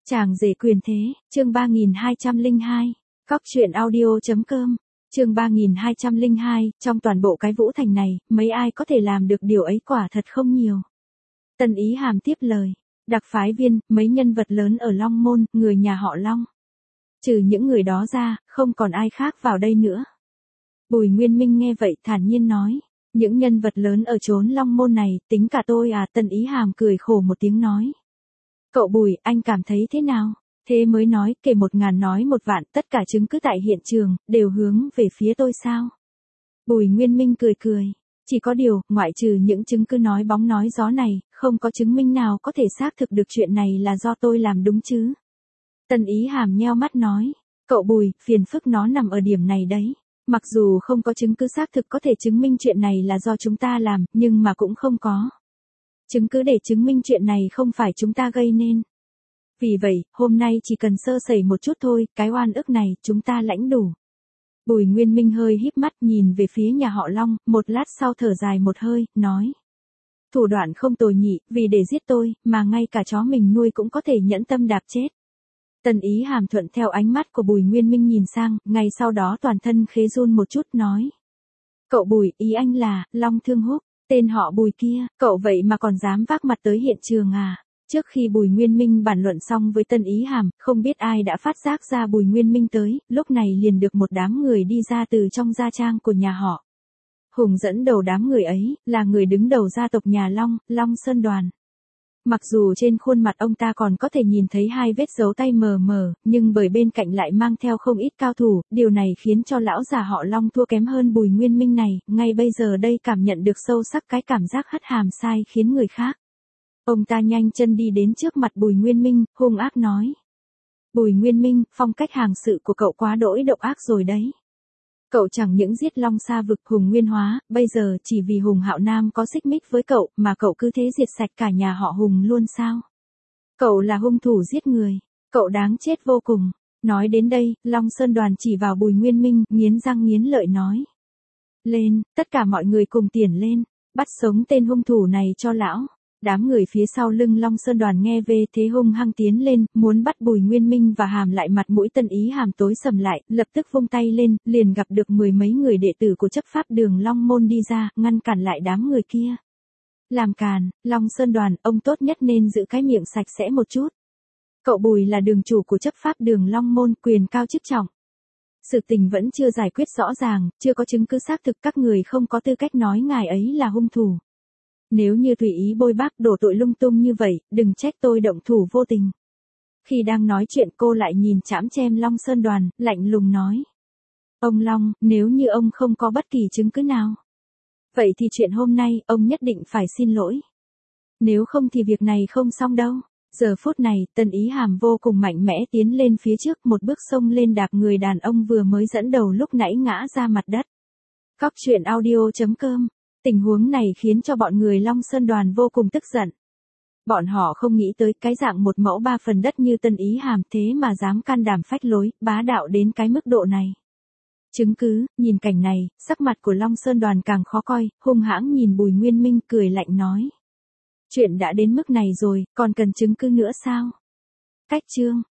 Chàng rể quyền thế, chương 3202, Cóc truyện audio.com, chương 3202, trong toàn bộ cái Vũ Thành này, mấy ai có thể làm được điều ấy quả thật không nhiều. Tân Ý Hàm tiếp lời, đặc phái viên, mấy nhân vật lớn ở Long Môn, người nhà họ Long. Trừ những người đó ra, không còn ai khác vào đây nữa. Bùi Nguyên Minh nghe vậy thản nhiên nói, những nhân vật lớn ở chốn Long Môn này, tính cả tôi à? Tân Ý Hàm cười khổ một tiếng nói. Cậu Bùi, anh cảm thấy thế nào? Thế mới nói, kể 1000 nói 1 vạn, tất cả chứng cứ tại hiện trường, đều hướng về phía tôi sao? Bùi Nguyên Minh cười cười. Chỉ có điều, ngoại trừ những chứng cứ nói bóng nói gió này, không có chứng minh nào có thể xác thực được chuyện này là do tôi làm đúng chứ? Tân Ý Hàm nheo mắt nói. Cậu Bùi, phiền phức nó nằm ở điểm này đấy. Mặc dù không có chứng cứ xác thực có thể chứng minh chuyện này là do chúng ta làm, nhưng mà cũng không có chứng cứ để chứng minh chuyện này không phải chúng ta gây nên. Vì vậy, hôm nay chỉ cần sơ sẩy một chút thôi, cái oan ức này chúng ta lãnh đủ. Bùi Nguyên Minh hơi híp mắt nhìn về phía nhà họ Long, một lát sau thở dài một hơi, nói. Thủ đoạn không tồi nhỉ, vì để giết tôi, mà ngay cả chó mình nuôi cũng có thể nhẫn tâm đạp chết. Tân Ý Hàm thuận theo ánh mắt của Bùi Nguyên Minh nhìn sang, ngay sau đó toàn thân khế run một chút nói. Cậu Bùi, ý anh là, Long Thương Húc, tên họ Bùi kia, cậu vậy mà còn dám vác mặt tới hiện trường à? Trước khi Bùi Nguyên Minh bàn luận xong với Tân Ý Hàm, không biết ai đã phát giác ra Bùi Nguyên Minh tới, lúc này liền được một đám người đi ra từ trong gia trang của nhà họ. Hùng dẫn đầu đám người ấy, là người đứng đầu gia tộc nhà Long, Long Sơn Đoàn. Mặc dù trên khuôn mặt ông ta còn có thể nhìn thấy 2 vết dấu tay mờ mờ, nhưng bởi bên cạnh lại mang theo không ít cao thủ, điều này khiến cho lão già họ Long thua kém hơn Bùi Nguyên Minh này, ngay bây giờ đây cảm nhận được sâu sắc cái cảm giác hất hàm sai khiến người khác. Ông ta nhanh chân đi đến trước mặt Bùi Nguyên Minh, hung ác nói. Bùi Nguyên Minh, phong cách hành sự của cậu quá đỗi độc ác rồi đấy. Cậu chẳng những giết Long Sa vực Hùng Nguyên Hóa, bây giờ chỉ vì Hùng Hạo Nam có xích mích với cậu mà cậu cứ thế diệt sạch cả nhà họ Hùng luôn sao? Cậu là hung thủ giết người, cậu đáng chết vô cùng. Nói đến đây, Long Sơn Đoàn chỉ vào Bùi Nguyên Minh, nghiến răng nghiến lợi nói. Lên, tất cả mọi người cùng tiền lên, bắt sống tên hung thủ này cho lão. Đám người phía sau lưng Long Sơn Đoàn nghe về thế hung hăng tiến lên, muốn bắt Bùi Nguyên Minh và hàm lại mặt mũi Tân Ý Hàm tối sầm lại, lập tức vung tay lên, liền gặp được 10 mấy người đệ tử của chấp pháp đường Long Môn đi ra, ngăn cản lại đám người kia. Làm càn, Long Sơn Đoàn, ông tốt nhất nên giữ cái miệng sạch sẽ một chút. Cậu Bùi là đường chủ của chấp pháp đường Long Môn, quyền cao chức trọng. Sự tình vẫn chưa giải quyết rõ ràng, chưa có chứng cứ xác thực, các người không có tư cách nói ngài ấy là hung thủ. Nếu như tùy ý bôi bác đổ tội lung tung như vậy, đừng trách tôi động thủ vô tình. Khi đang nói chuyện cô lại nhìn chãm chem Long Sơn Đoàn, lạnh lùng nói. Ông Long, nếu như ông không có bất kỳ chứng cứ nào, vậy thì chuyện hôm nay, ông nhất định phải xin lỗi. Nếu không thì việc này không xong đâu. Giờ phút này, Tân Ý Hàm vô cùng mạnh mẽ tiến lên phía trước, một bước xông lên đạp người đàn ông vừa mới dẫn đầu lúc nãy ngã ra mặt đất. Cóc truyện audio.com. Tình huống này khiến cho bọn người Long Sơn Đoàn vô cùng tức giận. Bọn họ không nghĩ tới cái dạng 1 mẫu 3 phần đất như Tân Ý Hàm thế mà dám can đảm phách lối, bá đạo đến cái mức độ này. Chứng cứ, nhìn cảnh này, sắc mặt của Long Sơn Đoàn càng khó coi, hung hãng nhìn Bùi Nguyên Minh cười lạnh nói. Chuyện đã đến mức này rồi, còn cần chứng cứ nữa sao? Cách chương.